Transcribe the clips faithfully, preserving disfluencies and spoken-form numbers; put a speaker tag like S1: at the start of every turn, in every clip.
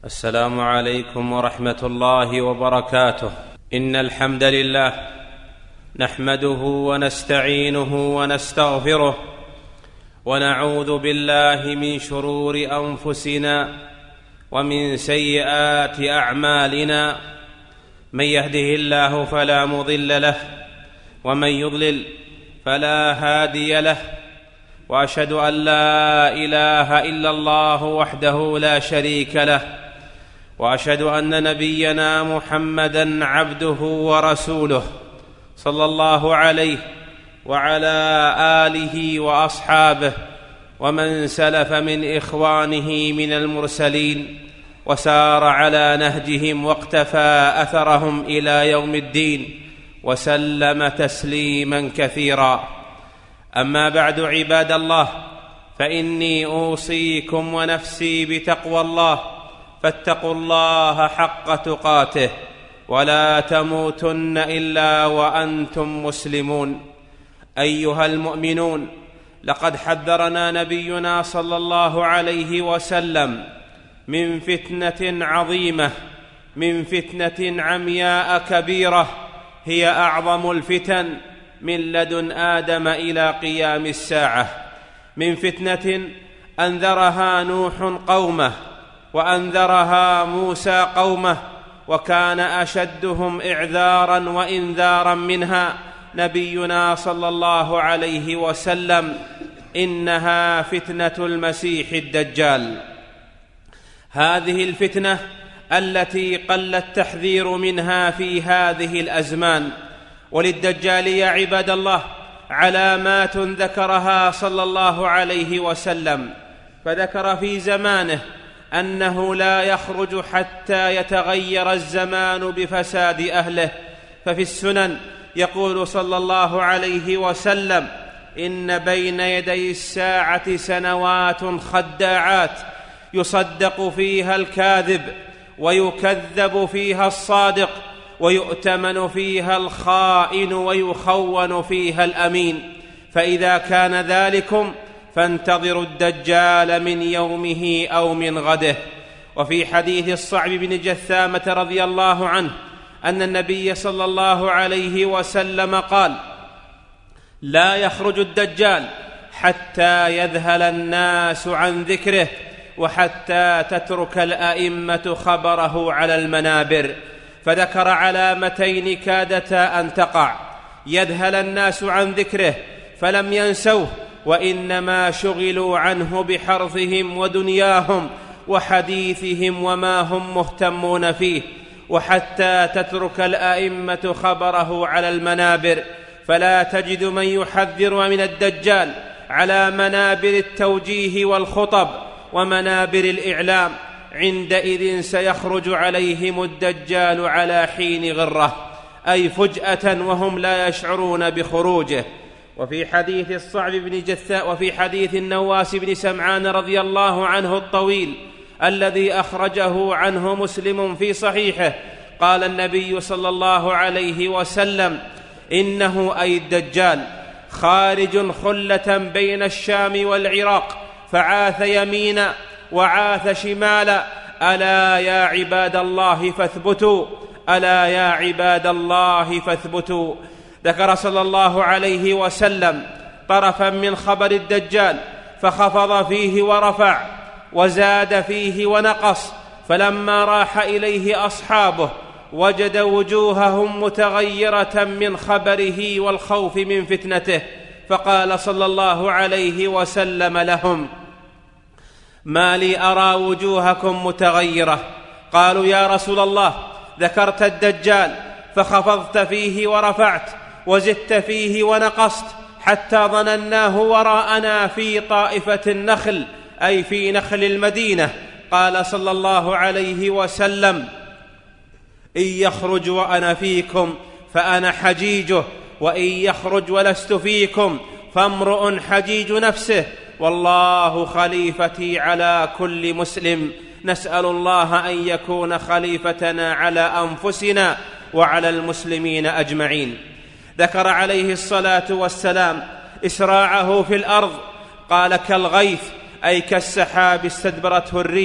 S1: السلام عليكم ورحمة الله وبركاته. إن الحمد لله نحمده ونستعينه ونستغفره، ونعوذ بالله من شرور أنفسنا ومن سيئات أعمالنا. من يهده الله فلا مضل له، ومن يضلل فلا هادي له، وأشهد أن لا إله إلا الله وحده لا شريك له، وأشهد أن نبينا محمدًا عبده ورسوله صلى الله عليه وعلى آله وأصحابه ومن سلف من إخوانه من المرسلين وسار على نهجهم واقتفى أثرهم إلى يوم الدين، وسلم تسليمًا كثيرا. أما بعد، عباد الله، فإني أوصيكم ونفسي بتقوى الله، فاتقوا الله حق تقاته، ولا تموتن إلا وأنتم مسلمون. أيها المؤمنون، لقد حذرنا نبينا صلى الله عليه وسلم من فتنة عظيمة، من فتنة عمياء كبيرة هي أعظم الفتن من لدن آدم إلى قيام الساعة، من فتنة أنذرها نوح قومه، وأنذرها موسى قومه، وكان أشدهم إعذارا وإنذارا منها نبينا صلى الله عليه وسلم. إنها فتنة المسيح الدجال. هذه الفتنة التي قل التحذير منها في هذه الأزمان. وللدجال يا عباد الله علامات ذكرها صلى الله عليه وسلم، فذكر في زمانه أنه لا يخرج حتى يتغير الزمان بفساد أهله. ففي السنن يقول صلى الله عليه وسلم: إن بين يدي الساعة سنوات خداعات، يصدق فيها الكاذب ويكذب فيها الصادق، ويؤتمن فيها الخائن ويخون فيها الأمين. فإذا كان ذلكم فانتظروا الدجال من يومه أو من غده. وفي حديث الصعب بن جثامة رضي الله عنه أن النبي صلى الله عليه وسلم قال: لا يخرج الدجال حتى يذهل الناس عن ذكره، وحتى تترك الأئمة خبره على المنابر. فذكر علامتين كادتا أن تقع: يذهل الناس عن ذكره فلم ينسوه، وإنما شغلوا عنه بحرثهم ودنياهم وحديثهم وما هم مهتمون فيه، وحتى تترك الأئمة خبره على المنابر. فلا تجد من يحذر من الدجال على منابر التوجيه والخطب ومنابر الإعلام. عندئذ سيخرج عليهم الدجال على حين غرة، أي فجأة وهم لا يشعرون بخروجه. وفي حديث الصعب بن جثاء وفي حديث النواس بن سمعان رضي الله عنه الطويل الذي أخرجه عنه مسلم في صحيحه، قال النبي صلى الله عليه وسلم: إنه أي الدجال خارج خلة بين الشام والعراق، فعاث يمينا وعاث شمالا، ألا يا عباد الله فاثبتوا، ألا يا عباد الله فاثبتوا. ذكر صلى الله عليه وسلم طرفا من خبر الدجال، فخفض فيه ورفع، وزاد فيه ونقص. فلما راح إليه أصحابه وجد وجوههم متغيرة من خبره والخوف من فتنته، فقال صلى الله عليه وسلم لهم: ما لي أرى وجوهكم متغيرة؟ قالوا: يا رسول الله، ذكرت الدجال فخفضت فيه ورفعت، وزدت فيه ونقصت، حتى ظنناه وراءنا في طائفة النخل، أي في نخل المدينة. قال صلى الله عليه وسلم: إن يخرج وأنا فيكم فأنا حجيجه، وإن يخرج ولست فيكم فامرؤ حجيج نفسه، والله خليفتي على كل مسلم. نسأل الله أن يكون خليفتنا على أنفسنا وعلى المسلمين أجمعين. ذكر عليه الصلاة والسلام إسراعه في الأرض، قال: كالغيث، أي كالسحاب استدبرته الريح،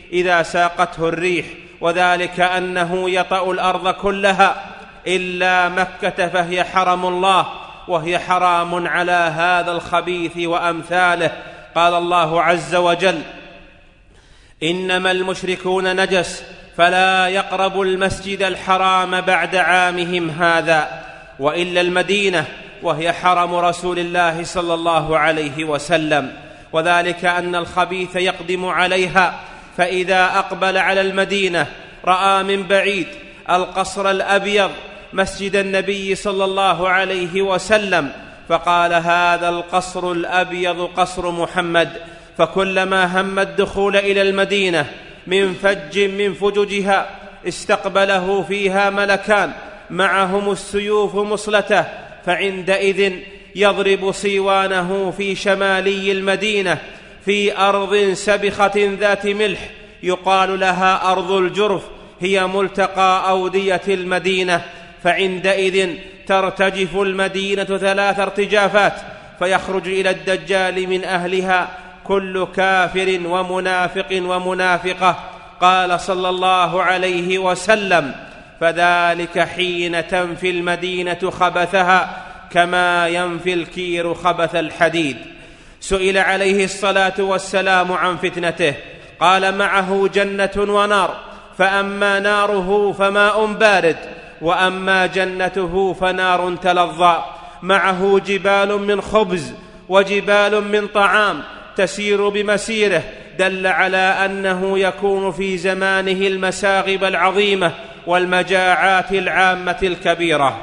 S1: إذا ساقته الريح، وذلك أنه يطأ الأرض كلها إلا مكة فهي حرم الله، وهي حرام على هذا الخبيث وأمثاله. قال الله عز وجل: إنما المشركون نجس فلا يقربوا المسجد الحرام بعد عامهم هذا، وإلا المدينة وهي حرم رسول الله صلى الله عليه وسلم، وذلك أن الخبيث يقدم عليها، فإذا أقبل على المدينة رأى من بعيد القصر الأبيض مسجد النبي صلى الله عليه وسلم، فقال: هذا القصر الأبيض قصر محمد. فكلما هم الدخول إلى المدينة من فج من فججها استقبله فيها ملكان معهم السيوف مصلته، فعندئذ يضرب صيوانه في شمالي المدينة في أرض سبخة ذات ملح يقال لها أرض الجرف، هي ملتقى أودية المدينة. فعندئذ ترتجف المدينة ثلاث ارتجافات، فيخرج إلى الدجال من أهلها كل كافر ومنافق ومنافقة. قال صلى الله عليه وسلم: فذلك حين تنفي المدينة خبثها كما ينفي الكير خبث الحديد. سئل عليه الصلاة والسلام عن فتنته، قال: معه جنة ونار، فأما ناره فماء بارد، وأما جنته فنار تلظى، معه جبال من خبز وجبال من طعام تسير بمسيره، دل على أنه يكون في زمانه المساغب العظيمة والمجاعات العامة الكبيرة.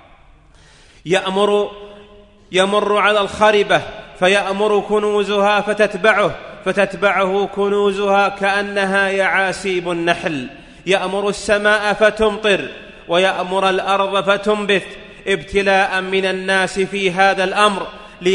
S1: يأمر يمر على الخربة فيأمر كنوزها فتتبعه فتتبعه كنوزها كأنها يعاسيب النحل. يأمر السماء فتمطر ويأمر الأرض فتنبت، ابتلاء من الناس في هذا الأمر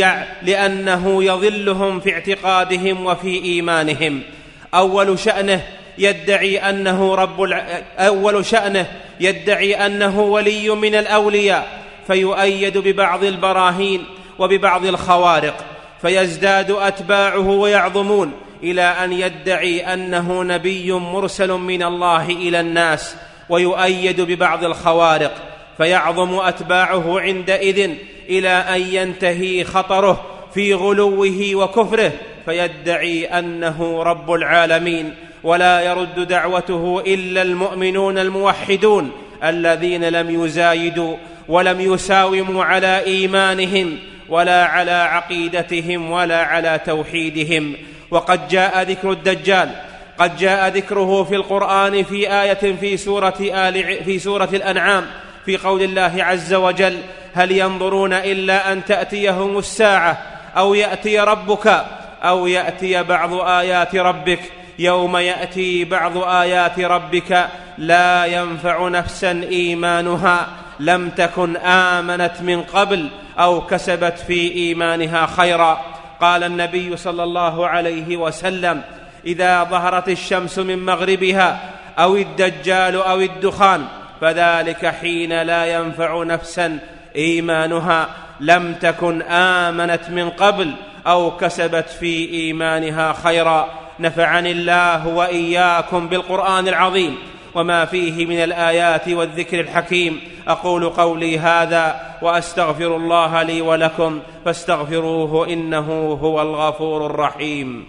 S1: لأنه يضلهم في اعتقادهم وفي إيمانهم. أول شأنه يدعي أنه رب الع... أول شأنه يدعي أنه ولي من الأولياء، فيؤيد ببعض البراهين وببعض الخوارق، فيزداد أتباعه ويعظمون إلى أن يدعي أنه نبي مرسل من الله إلى الناس، ويؤيد ببعض الخوارق، فيعظم أتباعه عندئذ إلى أن ينتهي خطره في غلوه وكفره، فيدعي أنه رب العالمين، ولا يرد دعوته إلا المؤمنون الموحدون الذين لم يزايدوا ولم يساوموا على إيمانهم ولا على عقيدتهم ولا على توحيدهم. وقد جاء ذكر الدجال قد جاء ذكره في القرآن في آية في سورة, آل في سورة الأنعام في قول الله عز وجل: هل ينظرون إلا أن تأتيهم الساعة أو يأتي ربك أو يأتي بعض آيات ربك يوم يأتي بعض آيات ربك لا ينفع نفسا إيمانها لم تكن آمنت من قبل أو كسبت في إيمانها خيرا. قال النبي صلى الله عليه وسلم: إذا ظهرت الشمس من مغربها أو الدجال أو الدخان فذلك حين لا ينفع نفسا إيمانها لم تكن آمنت من قبل أو كسبت في إيمانها خيرا. نفعني الله وإياكم بالقرآن العظيم وما فيه من الآيات والذكر الحكيم. أقول قولي هذا وأستغفر الله لي ولكم فاستغفروه إنه هو الغفور الرحيم.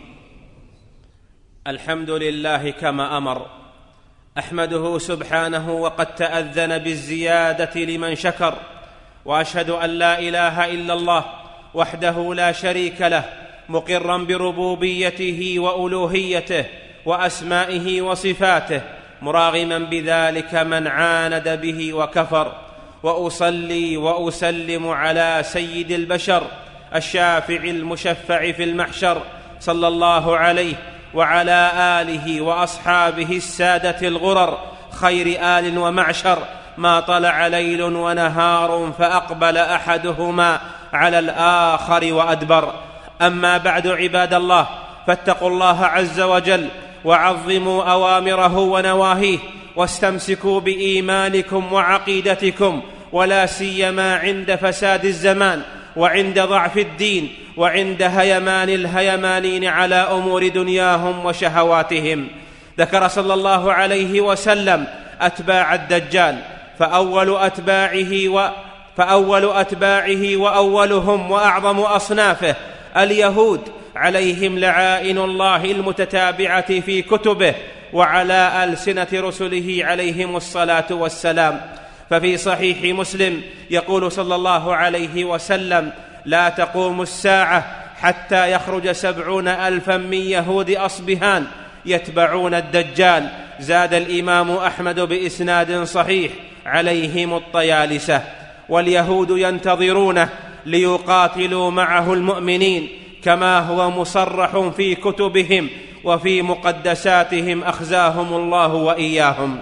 S1: الحمد لله كما أمر، أحمده سبحانه وقد تأذن بالزيادة لمن شكر، وأشهد أن لا إله إلا الله وحده لا شريك له، مقرا بربوبيته وألوهيته وأسمائه وصفاته، مراغما بذلك من عاند به وكفر. وأصلي وأسلم على سيد البشر الشافع المشفع في المحشر صلى الله عليه وعلى آله وأصحابه السادة الغرر، خير آل ومعشر، ما طلع ليل ونهار فأقبل أحدهما على الآخر وأدبر. أما بعد، عباد الله، فاتقوا الله عز وجل وعظموا أوامره ونواهيه، واستمسكوا بإيمانكم وعقيدتكم، ولا سيما عند فساد الزمان وعند ضعف الدين وعند هيمان الهيمانين على أمور دنياهم وشهواتهم. ذكر صلى الله عليه وسلم أتباع الدجال، فأول أتباعه و فأول أتباعه وأولهم وأعظم أصنافه اليهود، عليهم لعائن الله المتتابعة في كتبه وعلى ألسنة رسله عليهم الصلاة والسلام. ففي صحيح مسلم يقول صلى الله عليه وسلم: لا تقوم الساعة حتى يخرج سبعون ألفا من يهود أصبهان يتبعون الدجال. زاد الإمام أحمد بإسناد صحيح: عليهم الطيالسة. واليهود ينتظرونه ليقاتلوا معه المؤمنين، كما هو مصرح في كتبهم وفي مقدساتهم أخزاهم الله وإياهم.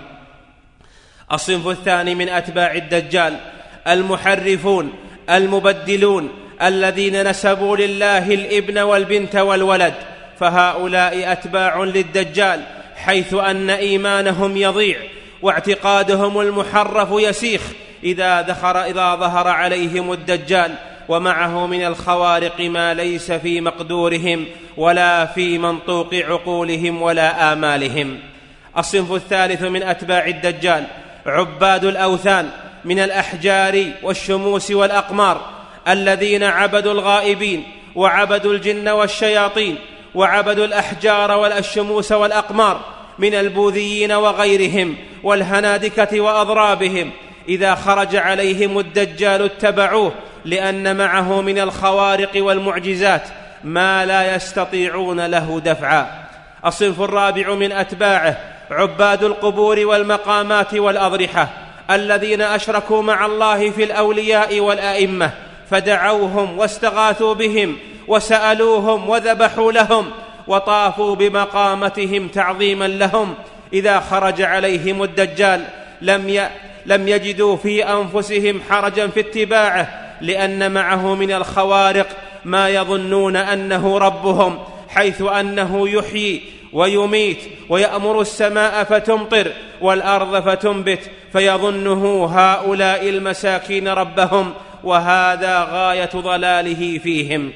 S1: الصنف الثاني من أتباع الدجال المحرفون المبدلون، الذين نسبوا لله الابن والبنت والولد، فهؤلاء أتباع للدجال، حيث أن إيمانهم يضيع واعتقادهم المحرف يسيخ إذا ظهر, إذا ظهر عليهم الدجال، ومعه من الخوارق ما ليس في مقدورهم ولا في منطوق عقولهم ولا آمالهم. الصنف الثالث من أتباع الدجال عباد الأوثان من الأحجار والشموس والأقمار، الذين عبدوا الغائبين وعبدوا الجن والشياطين وعبدوا الأحجار والشموس والأقمار من البوذيين وغيرهم والهنادكة وأضرابهم. إذا خرج عليهم الدجال اتبعوه، لأن معه من الخوارق والمعجزات ما لا يستطيعون له دفعا. الصنف الرابع من أتباعه عباد القبور والمقامات والأضرحة، الذين أشركوا مع الله في الأولياء والأئمة، فدعوهم واستغاثوا بهم وسألوهم وذبحوا لهم وطافوا بمقامتهم تعظيما لهم. إذا خرج عليهم الدجال لم ي... لم يجدوا في أنفسهم حرجا في اتباعه، لأن معه من الخوارق ما يظنون أنه ربهم، حيث أنه يحيي ويميت ويأمر السماء فتمطر والأرض فتنبت، فيظنه هؤلاء المساكين ربهم، وهذا غاية ضلاله فيهم.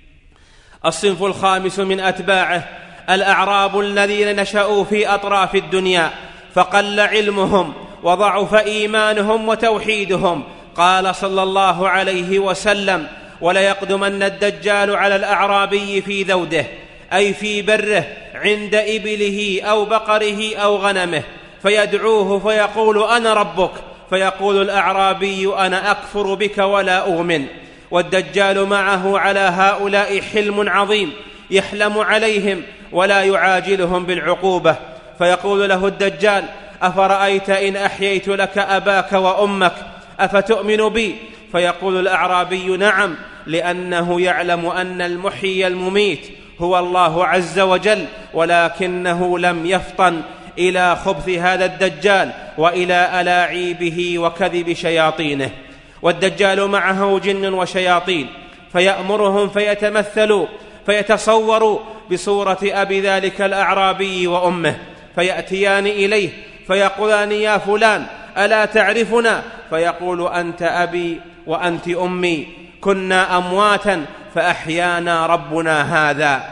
S1: الصنف الخامس من أتباعه الأعراب، الذين نشأوا في أطراف الدنيا فقل علمهم وضعف إيمانهم وتوحيدهم. قال صلى الله عليه وسلم: وليقدمن الدجال على الأعرابي في ذوده، أي في بره عند إبله أو بقره أو غنمه، فيدعوه فيقول: أنا ربك، فيقول الأعرابي: أنا أكفر بك ولا أؤمن. والدجال معه على هؤلاء حلم عظيم، يحلم عليهم ولا يعاجلهم بالعقوبة، فيقول له الدجال: أفرأيت إن أحييت لك أباك وأمك أفتؤمن بي؟ فيقول الأعرابي: نعم، لأنه يعلم أن المحيي المميت هو الله عز وجل، ولكنه لم يفطن إلى خبث هذا الدجال وإلى ألاعيبه وكذب شياطينه. والدجال معه جن وشياطين، فيأمرهم فيتمثلوا فيتصوروا بصورة أبي ذلك الأعرابي وأمه، فيأتيان إليه فيقولان: يا فلان، ألا تعرفنا؟ فيقول: أنت أبي وأنت أمي، كنا أمواتا فأحيانا ربنا هذا.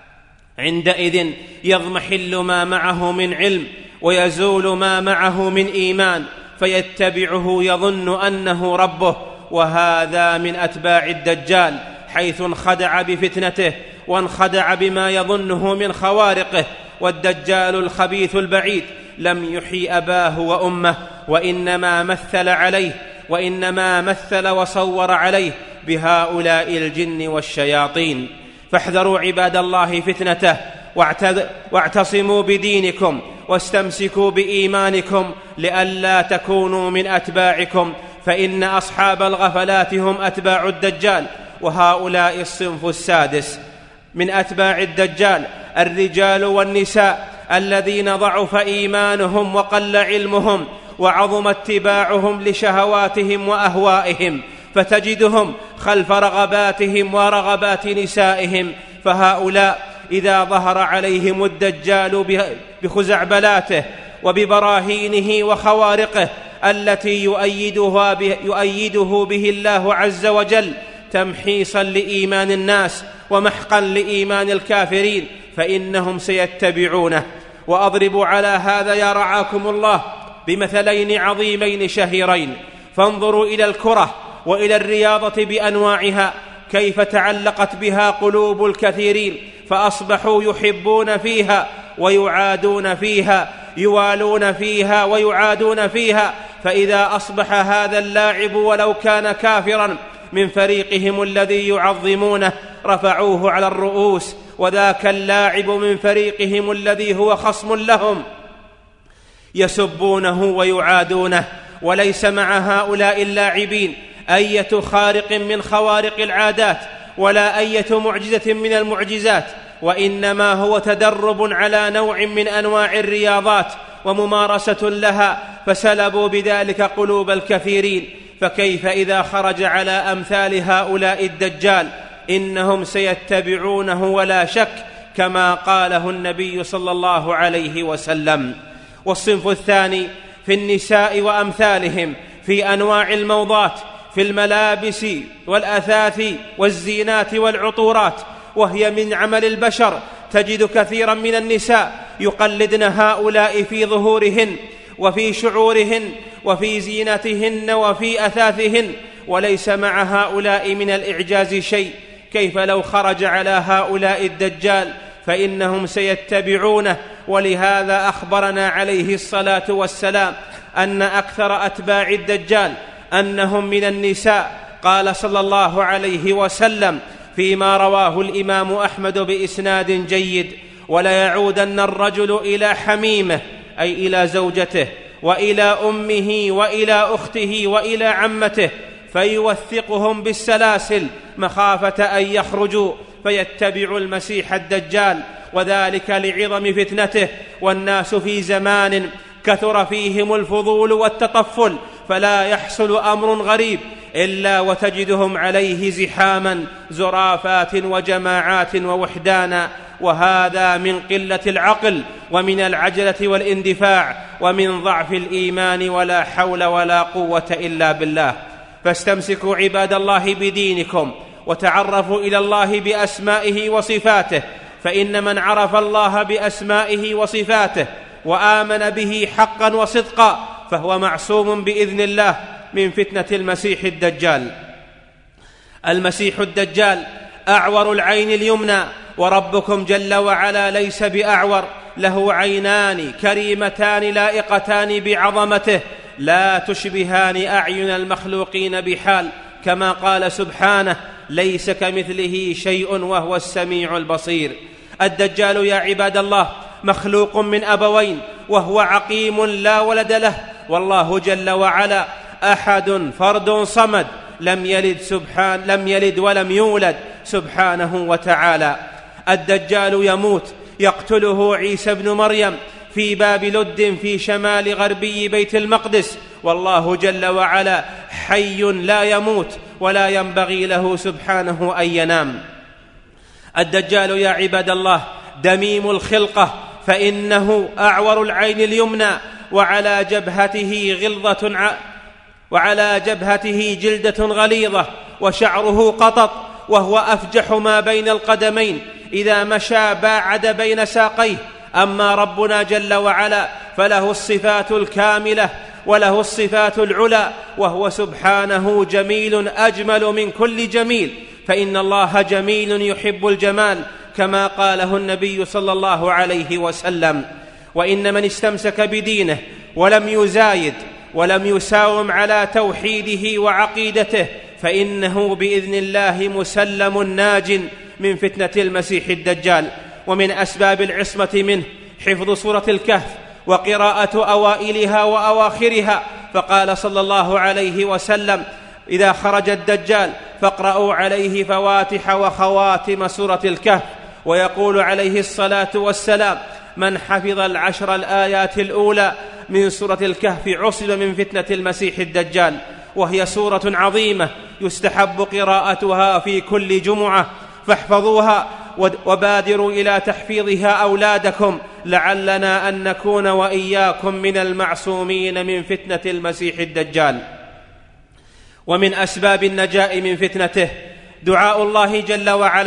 S1: عندئذ يضمحل ما معه من علم ويزول ما معه من إيمان، فيتبعه يظن أنه ربه. وهذا من أتباع الدجال، حيث انخدع بفتنته وانخدع بما يظنه من خوارقه. والدجال الخبيث البعيد لم يحي أباه وأمه، وإنما مثل عليه وإنما مثل وصور عليه بهؤلاء الجن والشياطين. فاحذروا عباد الله فتنته، واعتصموا بدينكم واستمسكوا بإيمانكم، لئلا تكونوا من أتباعكم، فإن أصحاب الغفلات هم أتباع الدجال. وهؤلاء الصنف السادس من أتباع الدجال الرجال والنساء، الذين ضعف إيمانهم وقل علمهم وعظم اتباعهم لشهواتهم وأهوائهم، فتجدهم خلف رغباتهم ورغبات نسائهم. فهؤلاء إذا ظهر عليهم الدجال بخزعبلاته وببراهينه وخوارقه التي يؤيدها به, يؤيده به الله عز وجل تمحيصا لإيمان الناس ومحقا لإيمان الكافرين، فإنهم سيتبعونه. وأضرب على هذا يا رعاكم الله بمثلين عظيمين شهيرين. فانظروا إلى الكرة وإلى الرياضة بأنواعها كيف تعلقت بها قلوب الكثيرين، فأصبحوا يحبون فيها ويعادون فيها، يوالون فيها ويعادون فيها. فإذا أصبح هذا اللاعب ولو كان كافرا من فريقهم الذي يعظمونه رفعوه على الرؤوس، وذاك اللاعب من فريقهم الذي هو خصم لهم يسبونه ويعادونه. وليس مع هؤلاء اللاعبين أية خارق من خوارق العادات ولا أية معجزة من المعجزات، وإنما هو تدرب على نوع من أنواع الرياضات وممارسة لها، فسلبوا بذلك قلوب الكثيرين. فكيف إذا خرج على أمثال هؤلاء الدجال؟ إنهم سيتبعونه ولا شك، كما قاله النبي صلى الله عليه وسلم. والصنف الثاني في النساء وأمثالهم في أنواع الموضات، في الملابس والأثاث والزينات والعطورات، وهي من عمل البشر. تجد كثيرا من النساء يقلدن هؤلاء في ظهورهن وفي شعورهن وفي زينتهن وفي أثاثهن، وليس مع هؤلاء من الإعجاز شيء. كيف لو خرج على هؤلاء الدجال؟ فإنهم سيتبعونه. ولهذا أخبرنا عليه الصلاة والسلام أن أكثر أتباع الدجال أنهم من النساء. قال صلى الله عليه وسلم فيما رواه الإمام أحمد بإسناد جيد: وليعودن الرجل إلى حميمه، أي إلى زوجته، وإلى أمه وإلى أخته وإلى عمته، فيوثقهم بالسلاسل مخافة أن يخرجوا فيتبعوا المسيح الدجال، وذلك لعظم فتنته. والناس في زمان كثر فيهم الفضول والتطفل، فلا يحصل أمر غريب إلا وتجدهم عليه زحاما، زرافات وجماعات ووحدانا. وهذا من قلة العقل ومن العجلة والاندفاع ومن ضعف الإيمان، ولا حول ولا قوة إلا بالله. فاستمسكوا عباد الله بدينكم، وتعرفوا إلى الله بأسمائه وصفاته، فإن من عرف الله بأسمائه وصفاته وآمن به حقا وصدقا فهو معصوم بإذن الله من فتنة المسيح الدجال. المسيح الدجال أعور العين اليمنى، وربكم جل وعلا ليس بأعور، له عينان كريمتان لائقتان بعظمته لا تشبهان أعين المخلوقين بحال، كما قال سبحانه: ليس كمثله شيء وهو السميع البصير. الدجال يا عباد الله مخلوق من أبوين، وهو عقيم لا ولد له، والله جل وعلا أحد فرد صمد، لم يلد سبحان لم يلد ولم يولد سبحانه وتعالى. الدجال يموت، يقتله عيسى بن مريم في باب لد في شمال غربي بيت المقدس، والله جل وعلا حي لا يموت ولا ينبغي له سبحانه أن ينام. الدجال يا عباد الله دميم الخلقة، فإنه أعور العين اليمنى، وعلى جبهته غلظة ع... وعلى جبهته جلدة غليظة، وشعره قطط، وهو أفجح ما بين القدمين، إذا مشى باعد بين ساقيه. أما ربنا جل وعلا فله الصفات الكاملة وله الصفات العلى، وهو سبحانه جميل أجمل من كل جميل، فإن الله جميل يحب الجمال، كما قاله النبي صلى الله عليه وسلم. وإن من استمسك بدينه ولم يزايد ولم يساوم على توحيده وعقيدته فإنه بإذن الله مسلم ناج من فتنة المسيح الدجال. ومن أسباب العصمة منه حفظ سورة الكهف وقراءة أوائلها وأواخرها، فقال صلى الله عليه وسلم: إذا خرج الدجال فاقرأوا عليه فواتح وخواتم سورة الكهف. ويقول عليه الصلاة والسلام: من حفظ العشر الآيات الأولى من سورة الكهف عصم من فتنة المسيح الدجال. وهي سورة عظيمة يستحب قراءتها في كل جمعة، فاحفظوها وبادروا إلى تحفيظها أولادكم، لعلنا أن نكون وإياكم من المعصومين من فتنة المسيح الدجال. ومن أسباب النجاة من فتنته دعاء الله جل وعلا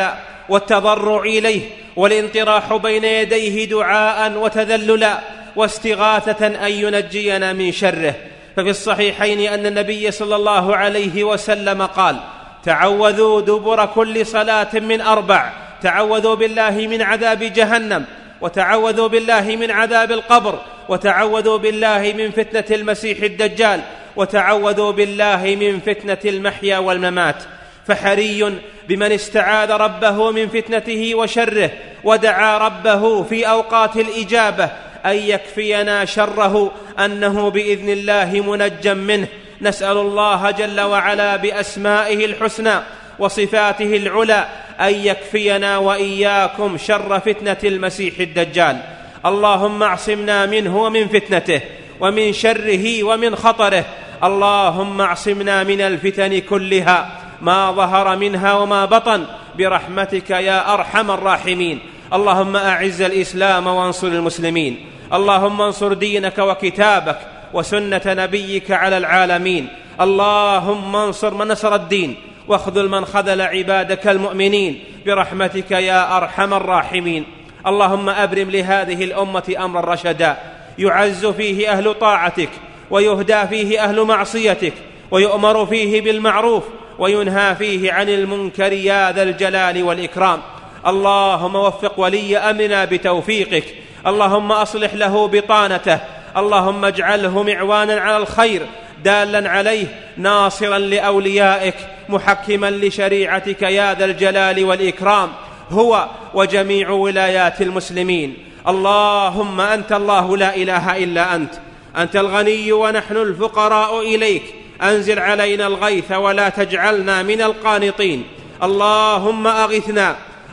S1: والتضرع إليه والانطراح بين يديه دعاء وتذللا واستغاثة أن ينجينا من شره. ففي الصحيحين أن النبي صلى الله عليه وسلم قال: تعوذوا دبر كل صلاة من أربع: تعوذوا بالله من عذاب جهنم، وتعوذوا بالله من عذاب القبر، وتعوذوا بالله من فتنة المسيح الدجال، وتعوذوا بالله من فتنة المحيا والممات. فحري بمن استعاذ ربه من فتنته وشره ودعا ربه في أوقات الإجابة أن يكفينا شره، أنه بإذن الله منجى منه. نسأل الله جل وعلا بأسمائه الحسنى وصفاته العلى أن يكفينا وإياكم شر فتنة المسيح الدجال. اللهم اعصمنا منه ومن فتنته ومن شره ومن خطره. اللهم اعصمنا من الفتن كلها ما ظهر منها وما بطن برحمتك يا أرحم الراحمين. اللهم أعز الإسلام وانصر المسلمين. اللهم انصر دينك وكتابك وسنة نبيك على العالمين. اللهم انصر من نصر الدين واخذل من خذل عبادك المؤمنين برحمتك يا أرحم الراحمين. اللهم أبرم لهذه الأمة أمرا رشدا يعز فيه أهل طاعتك ويهدى فيه أهل معصيتك ويؤمر فيه بالمعروف وينهى فيه عن المنكر يا ذا الجلال والإكرام. اللهم وفق ولي أمرنا بتوفيقك. اللهم أصلح له بطانته. اللهم اجعله معوانا على الخير دالا عليه ناصرا لأوليائك محكما لشريعتك يا ذا الجلال والإكرام، هو وجميع ولايات المسلمين. اللهم أنت الله لا إله إلا أنت، أنت الغني ونحن الفقراء إليك. أنزل علينا الغيث ولا تجعلنا من القانطين. اللهم أغثنا،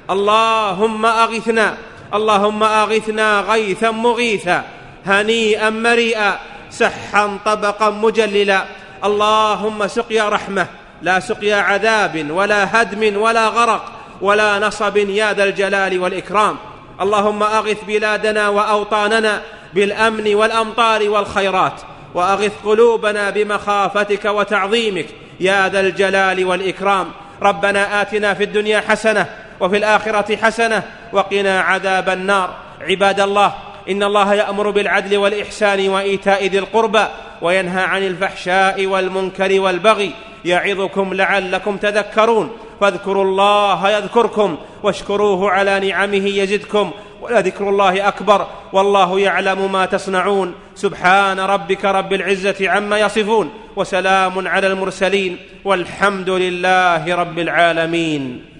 S1: اللهم أغثنا، اللهم أغثنا غيثا مغيثا هنيئا مريئا سحا طبقا مجللا. اللهم سقيا رحمة لا سقيا عذاب ولا هدم ولا غرق ولا نصب يا ذا الجلال والإكرام. اللهم أغث بلادنا وأوطاننا بالأمن والأمطار والخيرات، وأغث قلوبنا بمخافتك وتعظيمك يا ذا الجلال والإكرام. ربنا آتنا في الدنيا حسنة وفي الآخرة حسنة وقنا عذاب النار. عباد الله، إن الله يأمر بالعدل والإحسان وإيتاء ذي القربى وينهى عن الفحشاء والمنكر والبغي يعظكم لعلكم تذكرون. فاذكروا الله يذكركم واشكروه على نعمه يزدكم ولذكر الله أكبر والله يعلم ما تصنعون. سبحان ربك رب العزة عما يصفون وسلام على المرسلين والحمد لله رب العالمين.